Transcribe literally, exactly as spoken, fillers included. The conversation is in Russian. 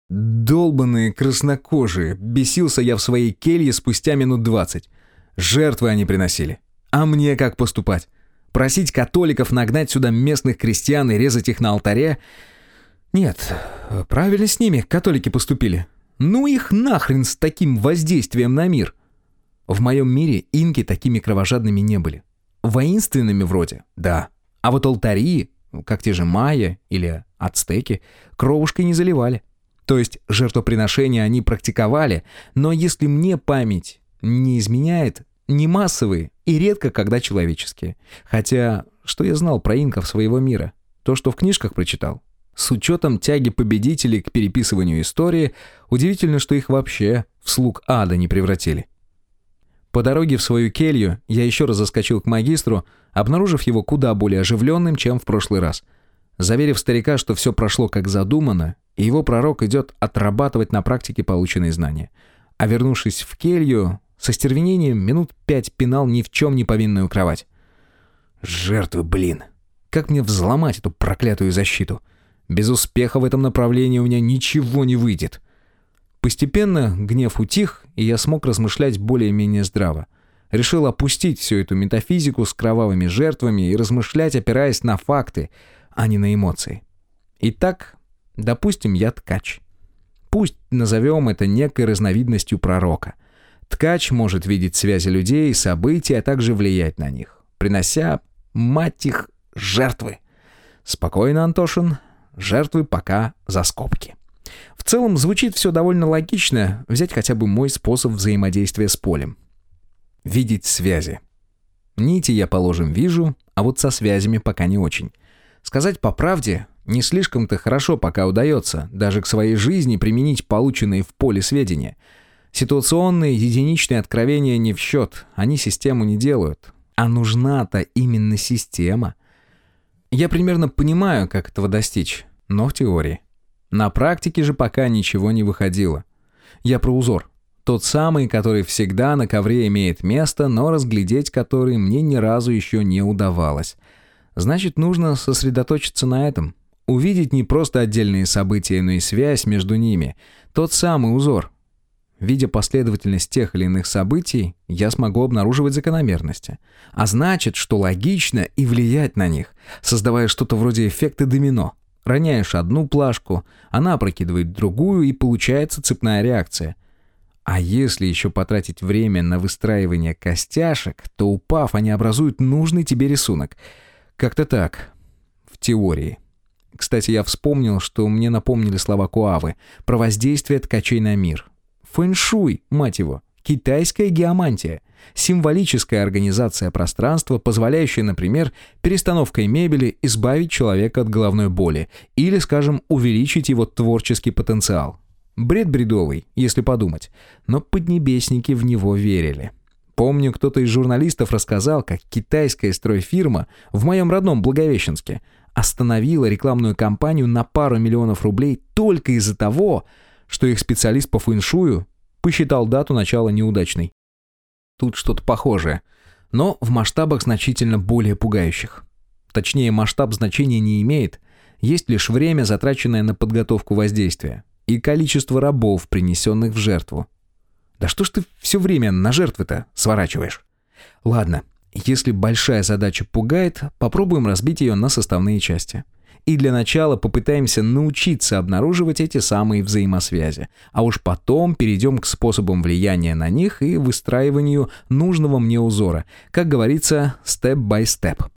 Долбаные краснокожие, бесился я в своей келье спустя минут двадцать. Жертвы они приносили. А мне как поступать? Просить католиков нагнать сюда местных крестьян и резать их на алтаре? Нет, правильно с ними католики поступили. Ну их нахрен с таким воздействием на мир. В моем мире инки такими кровожадными не были. Воинственными вроде, да. А вот алтари, как те же майя или ацтеки, кровушкой не заливали. То есть жертвоприношения они практиковали, но если мне память не изменяет, не массовые и редко когда человеческие. Хотя, что я знал про инков своего мира? То, что в книжках прочитал. С учетом тяги победителей к переписыванию истории, удивительно, что их вообще в слуг ада не превратили. По дороге в свою келью я еще раз заскочил к магистру, обнаружив его куда более оживленным, чем в прошлый раз. Заверив старика, что все прошло как задумано, и его пророк идет отрабатывать на практике полученные знания. А вернувшись в келью, со стервенением минут пять пинал ни в чем не повинную кровать. Жертвы, блин. Как мне взломать эту проклятую защиту? Без успеха в этом направлении у меня ничего не выйдет. Постепенно гнев утих, и я смог размышлять более-менее здраво. Решил опустить всю эту метафизику с кровавыми жертвами и размышлять, опираясь на факты, а не на эмоции. Итак, допустим, я ткач. Пусть назовем это некой разновидностью пророка. Ткач может видеть связи людей, событий, а также влиять на них, принося, мать их, жертвы. Спокойно, Антошин, жертвы пока за скобки. В целом звучит все довольно логично, взять хотя бы мой способ взаимодействия с полем. Видеть связи. Нити я, положим, вижу, а вот со связями пока не очень. Сказать по правде, не слишком-то хорошо пока удается даже к своей жизни применить полученные в поле сведения. Ситуационные единичные откровения не в счет, они систему не делают. А нужна-то именно система. Я примерно понимаю, как этого достичь, но в теории. На практике же пока ничего не выходило. Я про узор. Тот самый, который всегда на ковре имеет место, но разглядеть который мне ни разу еще не удавалось. Значит, нужно сосредоточиться на этом. Увидеть не просто отдельные события, но и связь между ними. Тот самый узор. Видя последовательность тех или иных событий, я смогу обнаруживать закономерности. А значит, что логично и влиять на них, создавая что-то вроде эффекта домино. Роняешь одну плашку, она опрокидывает другую, и получается цепная реакция. А если еще потратить время на выстраивание костяшек, то, упав, они образуют нужный тебе рисунок. Как-то так. В теории. Кстати, я вспомнил, что мне напомнили слова Куавы про воздействие ткачей на мир. Фэншуй, мать его, китайская геомантия, символическая организация пространства, позволяющая, например, перестановкой мебели избавить человека от головной боли или, скажем, увеличить его творческий потенциал. Бред бредовый, если подумать, но поднебесники в него верили. Помню, кто-то из журналистов рассказал, как китайская стройфирма в моем родном Благовещенске остановила рекламную кампанию на пару миллионов рублей только из-за того, что их специалист по фэншую посчитал дату начала неудачной. Тут что-то похожее, но в масштабах значительно более пугающих. Точнее, масштаб значения не имеет, есть лишь время, затраченное на подготовку воздействия, и количество рабов, принесенных в жертву. Да что ж ты все время на жертвы-то сворачиваешь? Ладно, если большая задача пугает, попробуем разбить ее на составные части. И для начала попытаемся научиться обнаруживать эти самые взаимосвязи, а уж потом перейдем к способам влияния на них и выстраиванию нужного мне узора, как говорится, step by step.